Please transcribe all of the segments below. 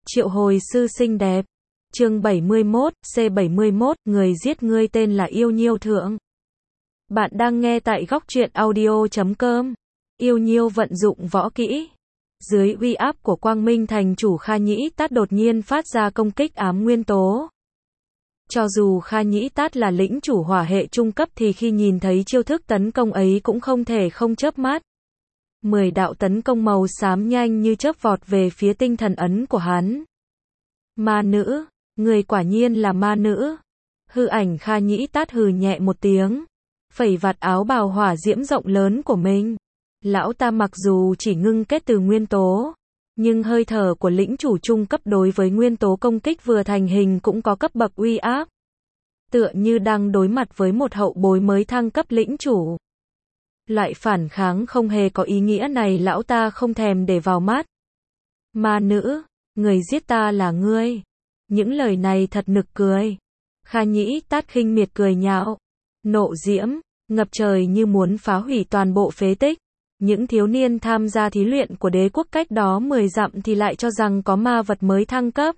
Triệu hồi sư xinh đẹp. Chương 71, C71, người giết ngươi tên là Yêu Nhiêu Thượng. Bạn đang nghe tại góc truyện audio.com. Yêu Nhiêu vận dụng võ kỹ. Dưới uy áp của Quang Minh thành chủ Kha Nhĩ Tát đột nhiên phát ra công kích ám nguyên tố. Cho dù Kha Nhĩ Tát là lĩnh chủ hỏa hệ trung cấp thì khi nhìn thấy chiêu thức tấn công ấy cũng không thể không chớp mắt. 10 đạo tấn công màu xám nhanh như chớp vọt về phía tinh thần ấn của hắn. Ma nữ, người quả nhiên là ma nữ. Hư ảnh Kha Nhĩ Tát hừ nhẹ một tiếng, phẩy vạt áo bào hỏa diễm rộng lớn của mình. Lão ta mặc dù chỉ ngưng kết từ nguyên tố, nhưng hơi thở của lĩnh chủ trung cấp đối với nguyên tố công kích vừa thành hình cũng có cấp bậc uy áp. Tựa như đang đối mặt với một hậu bối mới thăng cấp lĩnh chủ. Loại phản kháng không hề có ý nghĩa này lão ta không thèm để vào mắt. Ma nữ, người giết ta là ngươi. Những lời này thật nực cười. Kha Nhĩ Tát khinh miệt cười nhạo. Nộ diễm, ngập trời như muốn phá hủy toàn bộ phế tích. Những thiếu niên tham gia thí luyện của đế quốc cách đó 10 dặm thì lại cho rằng có ma vật mới thăng cấp.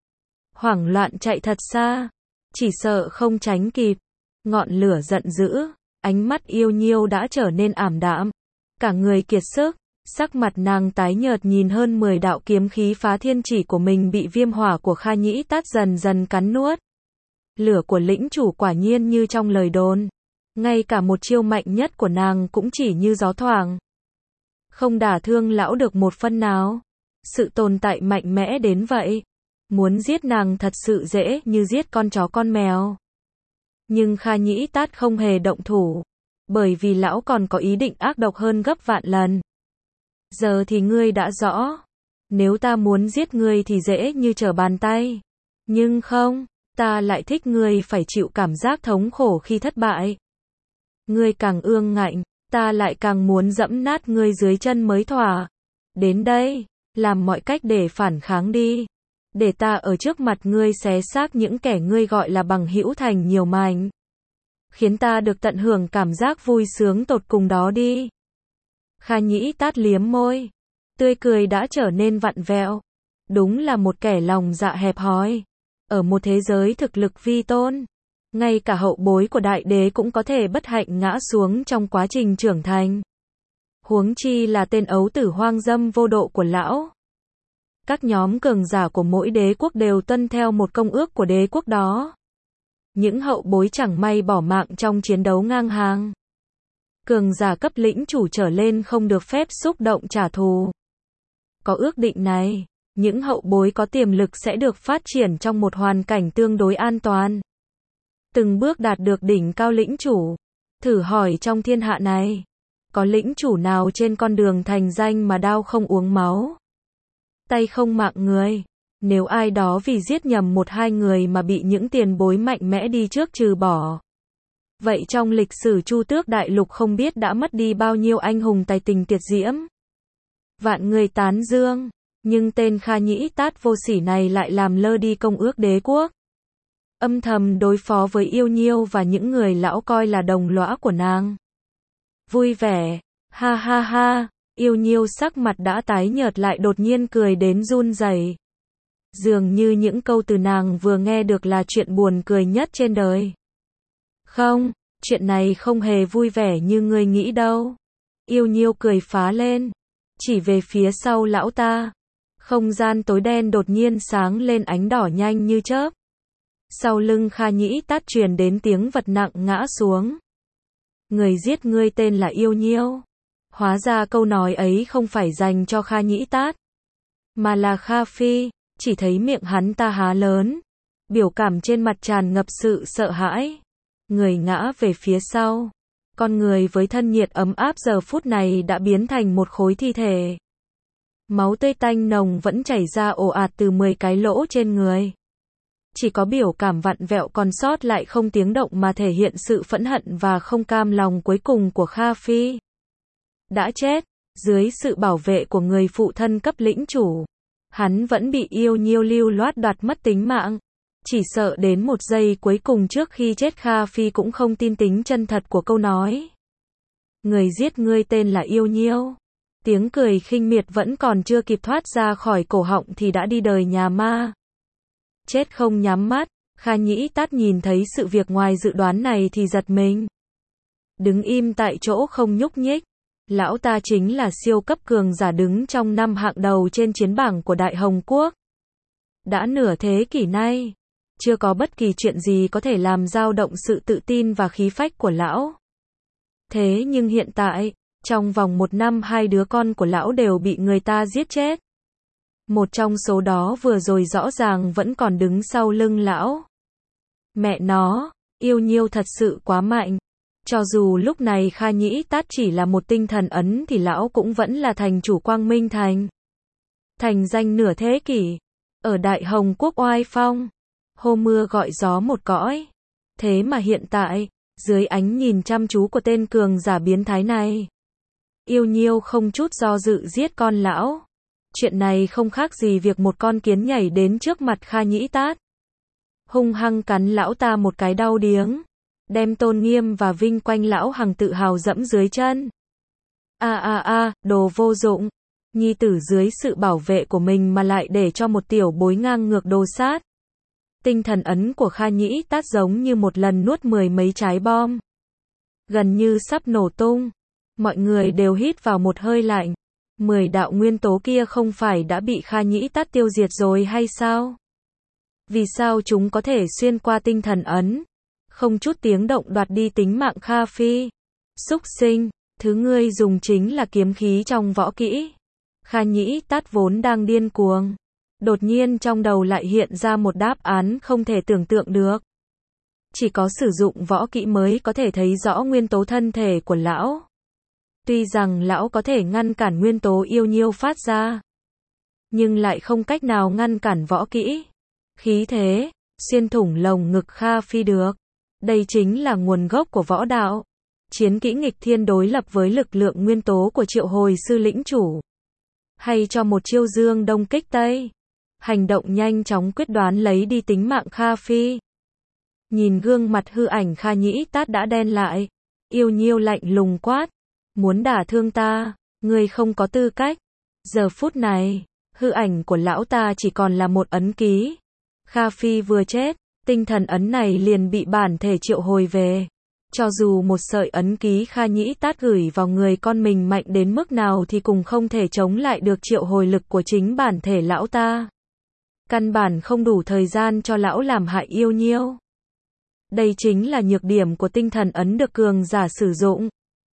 Hoảng loạn chạy thật xa. Chỉ sợ không tránh kịp. Ngọn lửa giận dữ. Ánh mắt Yêu Nhiêu đã trở nên ảm đạm. Cả người kiệt sức. Sắc mặt nàng tái nhợt nhìn hơn 10 đạo kiếm khí phá thiên chỉ của mình bị viêm hỏa của Kha Nhĩ Tát dần dần cắn nuốt. Lửa của lĩnh chủ quả nhiên như trong lời đồn. Ngay cả một chiêu mạnh nhất của nàng cũng chỉ như gió thoảng. Không đả thương lão được một phân nào. Sự tồn tại mạnh mẽ đến vậy. Muốn giết nàng thật sự dễ như giết con chó con mèo. Nhưng Kha Nhĩ Tát không hề động thủ. Bởi vì lão còn có ý định ác độc hơn gấp vạn lần. Giờ thì ngươi đã rõ. Nếu ta muốn giết ngươi thì dễ như trở bàn tay. Nhưng không, ta lại thích ngươi phải chịu cảm giác thống khổ khi thất bại. Ngươi càng ương ngạnh, ta lại càng muốn dẫm nát ngươi dưới chân mới thỏa. Đến đây, làm mọi cách để phản kháng đi. Để ta ở trước mặt ngươi xé xác những kẻ ngươi gọi là bằng hữu thành nhiều mảnh. Khiến ta được tận hưởng cảm giác vui sướng tột cùng đó đi. Kha Nhĩ Tát liếm môi. Tươi cười đã trở nên vặn vẹo. Đúng là một kẻ lòng dạ hẹp hòi. Ở một thế giới thực lực vi tôn, ngay cả hậu bối của đại đế cũng có thể bất hạnh ngã xuống trong quá trình trưởng thành. Huống chi là tên ấu tử hoang dâm vô độ của lão. Các nhóm cường giả của mỗi đế quốc đều tuân theo một công ước của đế quốc đó. Những hậu bối chẳng may bỏ mạng trong chiến đấu ngang hàng. Cường giả cấp lĩnh chủ trở lên không được phép xúc động trả thù. Có ước định này, những hậu bối có tiềm lực sẽ được phát triển trong một hoàn cảnh tương đối an toàn. Từng bước đạt được đỉnh cao lĩnh chủ. Thử hỏi trong thiên hạ này, có lĩnh chủ nào trên con đường thành danh mà đao không uống máu, tay không mạng người? Nếu ai đó vì giết nhầm một hai người mà bị những tiền bối mạnh mẽ đi trước trừ bỏ, vậy trong lịch sử Chu Tước Đại Lục không biết đã mất đi bao nhiêu anh hùng tài tình tuyệt diễm. Vạn người tán dương, nhưng tên Kha Nhĩ Tát vô sỉ này lại làm lơ đi công ước đế quốc. Âm thầm đối phó với Yêu Nhiêu và những người lão coi là đồng lõa của nàng. Vui vẻ, ha ha ha, Yêu Nhiêu sắc mặt đã tái nhợt lại đột nhiên cười đến run rẩy. Dường như những câu từ nàng vừa nghe được là chuyện buồn cười nhất trên đời. Không, chuyện này không hề vui vẻ như ngươi nghĩ đâu. Yêu Nhiêu cười phá lên, chỉ về phía sau lão ta. Không gian tối đen đột nhiên sáng lên ánh đỏ nhanh như chớp. Sau lưng Kha Nhĩ Tát truyền đến tiếng vật nặng ngã xuống. Người giết ngươi tên là Yêu Nhiêu. Hóa ra câu nói ấy không phải dành cho Kha Nhĩ Tát, mà là Kha Phi. Chỉ thấy miệng hắn ta há lớn, biểu cảm trên mặt tràn ngập sự sợ hãi. Người ngã về phía sau. Con người với thân nhiệt ấm áp giờ phút này đã biến thành một khối thi thể. Máu tươi tanh nồng vẫn chảy ra ồ ạt từ 10 cái lỗ trên người. Chỉ có biểu cảm vặn vẹo còn sót lại không tiếng động mà thể hiện sự phẫn hận và không cam lòng cuối cùng của Kha Phi. Đã chết, dưới sự bảo vệ của người phụ thân cấp lĩnh chủ, hắn vẫn bị Yêu Nhiêu lưu loát đoạt mất tính mạng. Chỉ sợ đến một giây cuối cùng trước khi chết Kha Phi cũng không tin tính chân thật của câu nói. Người giết ngươi tên là Yêu Nhiêu. Tiếng cười khinh miệt vẫn còn chưa kịp thoát ra khỏi cổ họng thì đã đi đời nhà ma. Chết không nhắm mắt, Kha Nhĩ Tát nhìn thấy sự việc ngoài dự đoán này thì giật mình. Đứng im tại chỗ không nhúc nhích. Lão ta chính là siêu cấp cường giả đứng trong 5 hạng đầu trên chiến bảng của Đại Hồng Quốc. Đã nửa thế kỷ nay, chưa có bất kỳ chuyện gì có thể làm dao động sự tự tin và khí phách của lão. Thế nhưng hiện tại, trong vòng 1 năm 2 đứa con của lão đều bị người ta giết chết. Một trong số đó vừa rồi rõ ràng vẫn còn đứng sau lưng lão. Mẹ nó, yêu nhiêu thật sự quá mạnh. Cho dù lúc này Kha Nhĩ Tát chỉ là một tinh thần ấn thì lão cũng vẫn là thành chủ Quang Minh Thành. Thành danh nửa thế kỷ. Ở Đại Hồng Quốc oai phong. Hô mưa gọi gió một cõi. Thế mà hiện tại, dưới ánh nhìn chăm chú của tên cường giả biến thái này, yêu nhiêu không chút do dự giết con lão. Chuyện này không khác gì việc một con kiến nhảy đến trước mặt Kha Nhĩ Tát, hung hăng cắn lão ta một cái đau điếng, đem tôn nghiêm và vinh quang lão hằng tự hào dẫm dưới chân. Đồ vô dụng. Nhi tử dưới sự bảo vệ của mình mà lại để cho một tiểu bối ngang ngược đồ sát. Tinh thần ấn của Kha Nhĩ Tát giống như một lần nuốt 10 mấy trái bom. Gần như sắp nổ tung. Mọi người đều hít vào một hơi lạnh. 10 đạo nguyên tố kia không phải đã bị Kha Nhĩ Tát tiêu diệt rồi hay sao? Vì sao chúng có thể xuyên qua tinh thần ấn, không chút tiếng động đoạt đi tính mạng Kha Phi? Súc sinh, thứ ngươi dùng chính là kiếm khí trong võ kỹ. Kha Nhĩ Tát vốn đang điên cuồng. Đột nhiên trong đầu lại hiện ra một đáp án không thể tưởng tượng được. Chỉ có sử dụng võ kỹ mới có thể thấy rõ nguyên tố thân thể của lão. Tuy rằng lão có thể ngăn cản nguyên tố yêu nhiêu phát ra, nhưng lại không cách nào ngăn cản võ kỹ. Khí thế, xuyên thủng lồng ngực Kha Phi được. Đây chính là nguồn gốc của võ đạo. Chiến kỹ nghịch thiên đối lập với lực lượng nguyên tố của Triệu Hồi Sư lĩnh chủ. Hay cho một chiêu dương đông kích tây. Hành động nhanh chóng quyết đoán lấy đi tính mạng Kha Phi. Nhìn gương mặt hư ảnh Kha Nhĩ Tát đã đen lại. Yêu nhiêu lạnh lùng quát. Muốn đả thương ta, ngươi không có tư cách. Giờ phút này, hư ảnh của lão ta chỉ còn là một ấn ký. Kha Phi vừa chết, tinh thần ấn này liền bị bản thể triệu hồi về. Cho dù một sợi ấn ký Kha Nhĩ Tát gửi vào người con mình mạnh đến mức nào thì cũng không thể chống lại được triệu hồi lực của chính bản thể lão ta. Căn bản không đủ thời gian cho lão làm hại yêu nhiêu. Đây chính là nhược điểm của tinh thần ấn được cường giả sử dụng.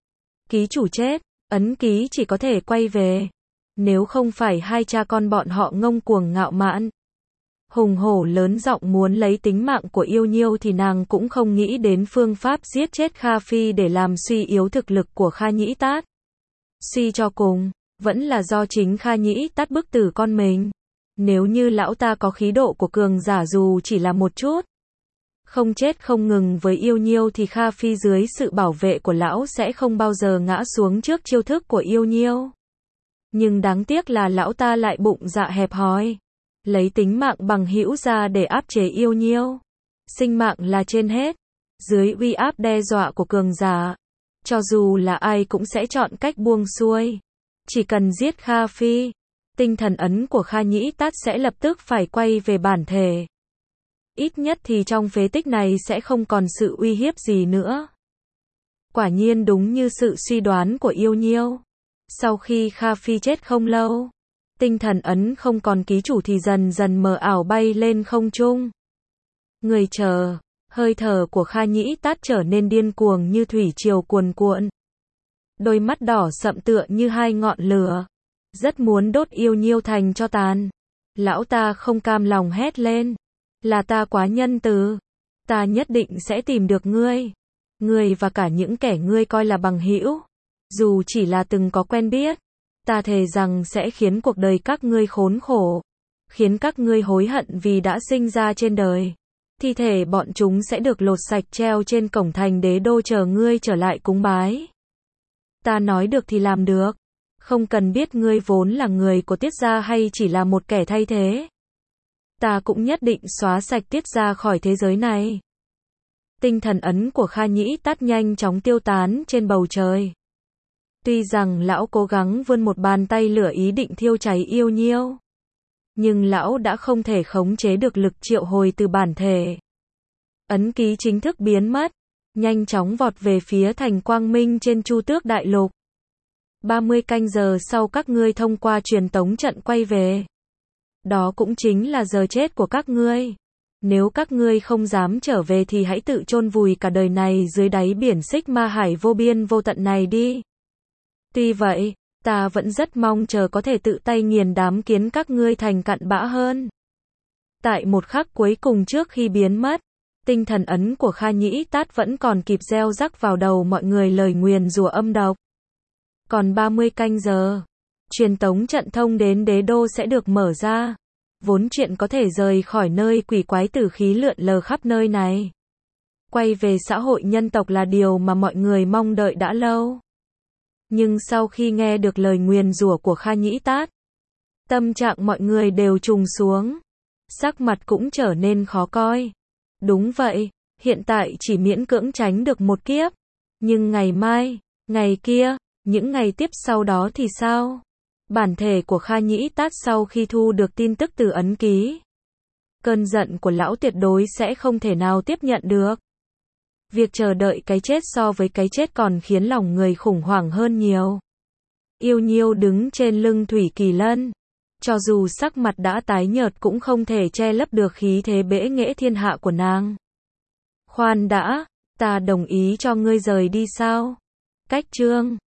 Ký chủ chết, ấn ký chỉ có thể quay về. Nếu không phải hai cha con bọn họ ngông cuồng ngạo mạn, hùng hổ lớn giọng muốn lấy tính mạng của yêu nhiêu thì nàng cũng không nghĩ đến phương pháp giết chết Kha Phi để làm suy yếu thực lực của Kha Nhĩ Tát. Suy cho cùng, vẫn là do chính Kha Nhĩ Tát bức tử con mình. Nếu như lão ta có khí độ của cường giả dù chỉ là một chút, không chết không ngừng với yêu nhiêu thì Kha Phi dưới sự bảo vệ của lão sẽ không bao giờ ngã xuống trước chiêu thức của yêu nhiêu. Nhưng đáng tiếc là lão ta lại bụng dạ hẹp hòi, lấy tính mạng bằng hữu ra để áp chế yêu nhiêu. Sinh mạng là trên hết. Dưới uy áp đe dọa của cường giả, cho dù là ai cũng sẽ chọn cách buông xuôi. Chỉ cần giết Kha Phi, tinh thần ấn của Kha Nhĩ Tát sẽ lập tức phải quay về bản thể. Ít nhất thì trong phế tích này sẽ không còn sự uy hiếp gì nữa. Quả nhiên đúng như sự suy đoán của yêu nhiêu. Sau khi Kha Phi chết không lâu, tinh thần ấn không còn ký chủ thì dần dần mờ ảo bay lên không trung. Người chờ, hơi thở của Kha Nhĩ Tát trở nên điên cuồng như thủy triều cuồn cuộn. Đôi mắt đỏ sậm tựa như hai ngọn lửa, rất muốn đốt yêu nhiêu thành tro tàn. Lão ta không cam lòng hét lên. Là ta quá nhân từ. Ta nhất định sẽ tìm được ngươi. Ngươi và cả những kẻ ngươi coi là bằng hữu. Dù chỉ là từng có quen biết. Ta thề rằng sẽ khiến cuộc đời các ngươi khốn khổ. Khiến các ngươi hối hận vì đã sinh ra trên đời. Thi thể bọn chúng sẽ được lột sạch treo trên cổng thành đế đô chờ ngươi trở lại cúng bái. Ta nói được thì làm được. Không cần biết ngươi vốn là người của Tiết gia hay chỉ là một kẻ thay thế. Ta cũng nhất định xóa sạch Tiết gia khỏi thế giới này. Tinh thần ấn của Kha Nhĩ Tát nhanh chóng tiêu tán trên bầu trời. Tuy rằng lão cố gắng vươn một bàn tay lửa ý định thiêu cháy Yêu Nhiêu, nhưng lão đã không thể khống chế được lực triệu hồi từ bản thể. Ấn ký chính thức biến mất, nhanh chóng vọt về phía thành Quang Minh trên Chu Tước Đại Lục. 30 canh giờ sau các ngươi thông qua truyền tống trận quay về. Đó cũng chính là giờ chết của các ngươi. Nếu các ngươi không dám trở về thì hãy tự chôn vùi cả đời này dưới đáy biển Sigma Hải vô biên vô tận này đi. Tuy vậy, ta vẫn rất mong chờ có thể tự tay nghiền đám kiến các ngươi thành cặn bã hơn. Tại một khắc cuối cùng trước khi biến mất, tinh thần ấn của Kha Nhĩ Tát vẫn còn kịp gieo rắc vào đầu mọi người lời nguyền rủa âm độc. Còn 30 canh giờ, truyền tống trận thông đến đế đô sẽ được mở ra. Vốn chuyện có thể rời khỏi nơi quỷ quái tử khí lượn lờ khắp nơi này. Quay về xã hội nhân tộc là điều mà mọi người mong đợi đã lâu. Nhưng sau khi nghe được lời nguyền rủa của Kha Nhĩ Tát, tâm trạng mọi người đều trùng xuống. Sắc mặt cũng trở nên khó coi. Đúng vậy, hiện tại chỉ miễn cưỡng tránh được một kiếp. Nhưng ngày mai, ngày kia, những ngày tiếp sau đó thì sao? Bản thể của Kha Nhĩ Tát sau khi thu được tin tức từ ấn ký, cơn giận của lão tuyệt đối sẽ không thể nào tiếp nhận được. Việc chờ đợi cái chết so với cái chết còn khiến lòng người khủng hoảng hơn nhiều. Yêu Nhiêu đứng trên lưng Thủy Kỳ Lân. Cho dù sắc mặt đã tái nhợt cũng không thể che lấp được khí thế bẽ nghễ thiên hạ của nàng. Khoan đã, ta đồng ý cho ngươi rời đi sao? Cách chương